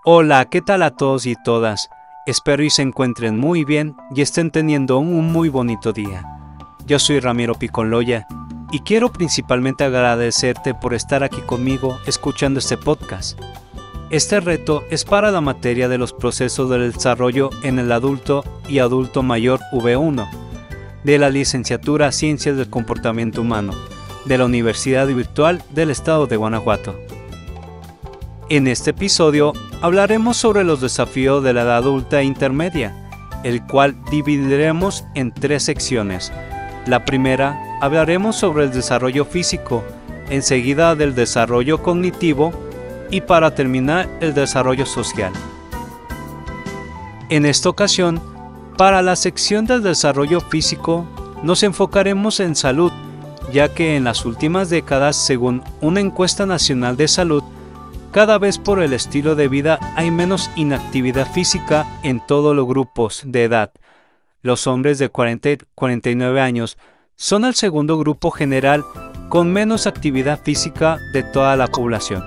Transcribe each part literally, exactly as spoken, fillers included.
Hola, ¿qué tal a todos y todas? Espero y se encuentren muy bien y estén teniendo un muy bonito día. Yo soy Ramiro Piconloya y quiero principalmente agradecerte por estar aquí conmigo escuchando este podcast. Este reto es para la materia de los procesos del desarrollo en el adulto y adulto mayor V uno, de la licenciatura Ciencias del Comportamiento Humano, de la Universidad Virtual del Estado de Guanajuato. En este episodio hablaremos sobre los desafíos de la edad adulta e intermedia, el cual dividiremos en tres secciones. La primera, hablaremos sobre el desarrollo físico, enseguida del desarrollo cognitivo y para terminar el desarrollo social. En esta ocasión, para la sección del desarrollo físico, nos enfocaremos en salud, ya que en las últimas décadas, según una encuesta nacional de salud, cada vez por el estilo de vida hay menos inactividad física en todos los grupos de edad. Los hombres de cuarenta a cuarenta y nueve años son el segundo grupo general con menos actividad física de toda la población.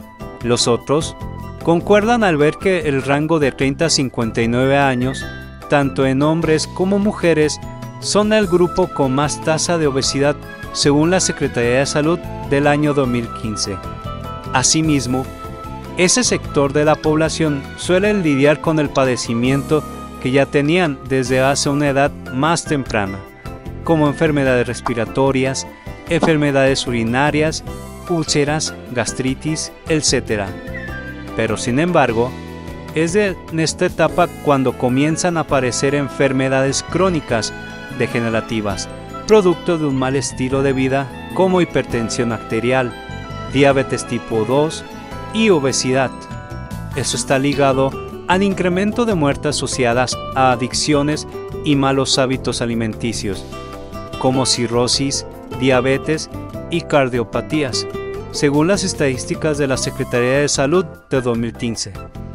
Los otros concuerdan al ver que el rango de treinta a cincuenta y nueve años, tanto en hombres como mujeres, son el grupo con más tasa de obesidad según la Secretaría de Salud del año dos mil quince. Asimismo, ese sector de la población suele lidiar con el padecimiento que ya tenían desde hace una edad más temprana, como enfermedades respiratorias, enfermedades urinarias, úlceras, gastritis, etcétera. Pero sin embargo, es de, en esta etapa cuando comienzan a aparecer enfermedades crónicas degenerativas, producto de un mal estilo de vida como hipertensión arterial, diabetes tipo dos y obesidad. Eso está ligado al incremento de muertes asociadas a adicciones y malos hábitos alimenticios, como cirrosis, diabetes y cardiopatías, según las estadísticas de la Secretaría de Salud de dos mil quince.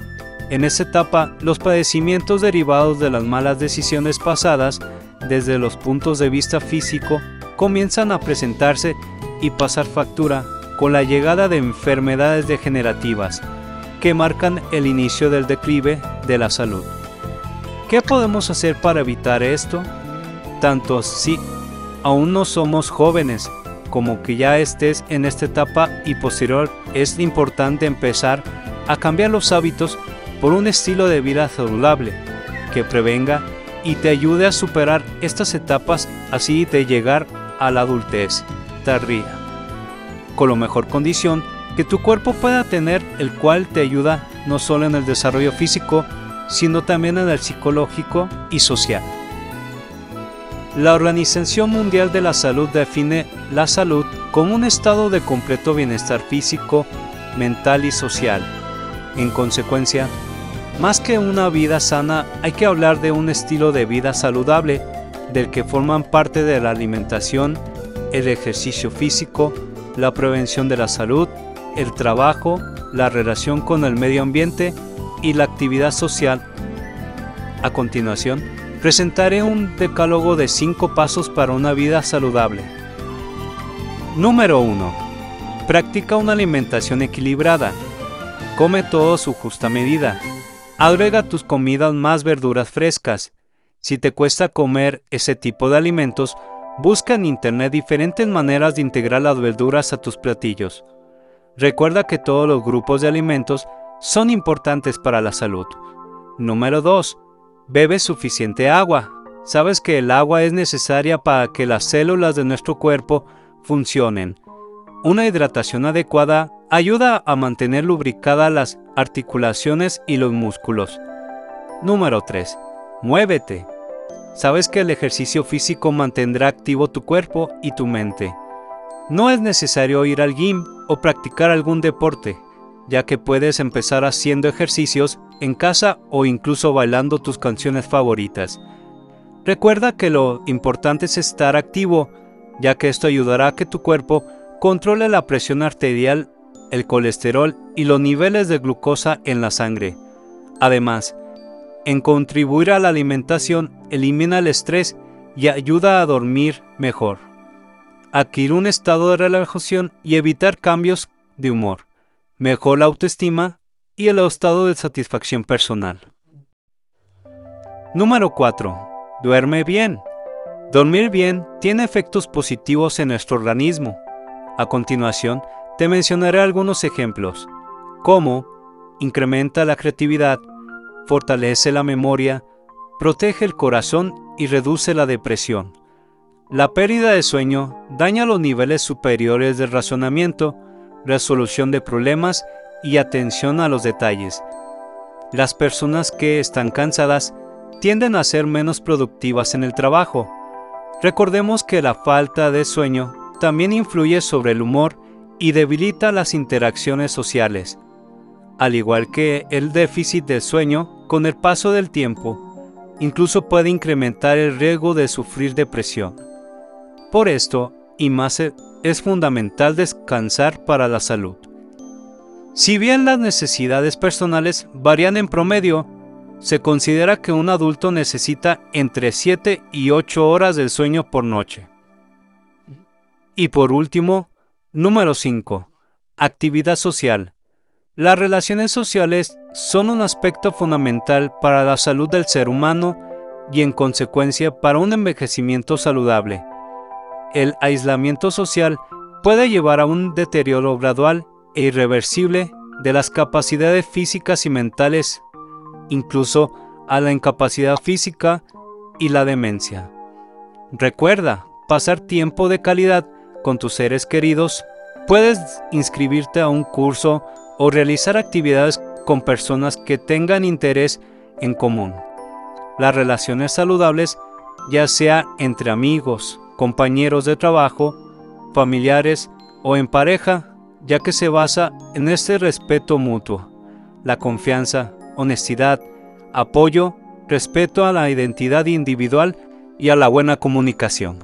En esta etapa, los padecimientos derivados de las malas decisiones pasadas, desde los puntos de vista físico, comienzan a presentarse y pasar factura con la llegada de enfermedades degenerativas que marcan el inicio del declive de la salud. ¿Qué podemos hacer para evitar esto? Tanto si aún no somos jóvenes como que ya estés en esta etapa y posterior, es importante empezar a cambiar los hábitos por un estilo de vida saludable que prevenga y te ayude a superar estas etapas, así de llegar a la adultez tardía con la mejor condición que tu cuerpo pueda tener, el cual te ayuda no solo en el desarrollo físico, sino también en el psicológico y social. La Organización Mundial de la Salud define la salud como un estado de completo bienestar físico, mental y social. En consecuencia, más que una vida sana, hay que hablar de un estilo de vida saludable, del que forman parte de la alimentación, el ejercicio físico, la prevención de la salud, el trabajo, la relación con el medio ambiente y la actividad social. A continuación, presentaré un decálogo de cinco pasos para una vida saludable. Número uno. Practica una alimentación equilibrada. Come todo a su justa medida. Agrega a tus comidas más verduras frescas. Si te cuesta comer ese tipo de alimentos, busca en internet diferentes maneras de integrar las verduras a tus platillos. Recuerda que todos los grupos de alimentos son importantes para la salud. Número dos. Bebe suficiente agua. Sabes que el agua es necesaria para que las células de nuestro cuerpo funcionen. Una hidratación adecuada ayuda a mantener lubricadas las articulaciones y los músculos. Número tres. Muévete. Sabes que el ejercicio físico mantendrá activo tu cuerpo y tu mente. No es necesario ir al gym o practicar algún deporte, ya que puedes empezar haciendo ejercicios en casa o incluso bailando tus canciones favoritas. Recuerda que lo importante es estar activo, ya que esto ayudará a que tu cuerpo controle la presión arterial, el colesterol y los niveles de glucosa en la sangre. Además, en contribuir a la alimentación, elimina el estrés y ayuda a dormir mejor, adquirir un estado de relajación y evitar cambios de humor, mejora la autoestima y el estado de satisfacción personal. Número cuatro. Duerme bien. Dormir bien tiene efectos positivos en nuestro organismo. A continuación, te mencionaré algunos ejemplos, como incrementa la creatividad, fortalece la memoria, protege el corazón y reduce la depresión. La pérdida de sueño daña los niveles superiores de razonamiento, resolución de problemas y atención a los detalles. Las personas que están cansadas tienden a ser menos productivas en el trabajo. Recordemos que la falta de sueño también influye sobre el humor y debilita las interacciones sociales. Al igual que el déficit de sueño, con el paso del tiempo, incluso puede incrementar el riesgo de sufrir depresión. Por esto, y más, es fundamental descansar para la salud. Si bien las necesidades personales varían en promedio, se considera que un adulto necesita entre siete y ocho horas de sueño por noche. Y por último, número cinco. Actividad social. Las relaciones sociales son un aspecto fundamental para la salud del ser humano y en consecuencia para un envejecimiento saludable. El aislamiento social puede llevar a un deterioro gradual e irreversible de las capacidades físicas y mentales, incluso a la incapacidad física y la demencia. Recuerda, pasar tiempo de calidad con tus seres queridos. Puedes inscribirte a un curso o realizar actividades con personas que tengan interés en común. Las relaciones saludables, ya sea entre amigos, compañeros de trabajo, familiares o en pareja, ya que se basa en este respeto mutuo, la confianza, honestidad, apoyo, respeto a la identidad individual y a la buena comunicación.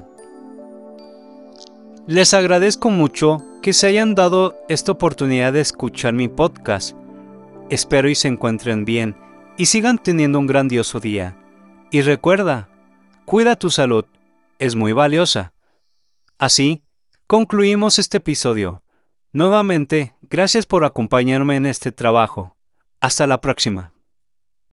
Les agradezco mucho que se hayan dado esta oportunidad de escuchar mi podcast. Espero y se encuentren bien y sigan teniendo un grandioso día. Y recuerda, cuida tu salud, es muy valiosa. Así, concluimos este episodio. Nuevamente, gracias por acompañarme en este trabajo. Hasta la próxima.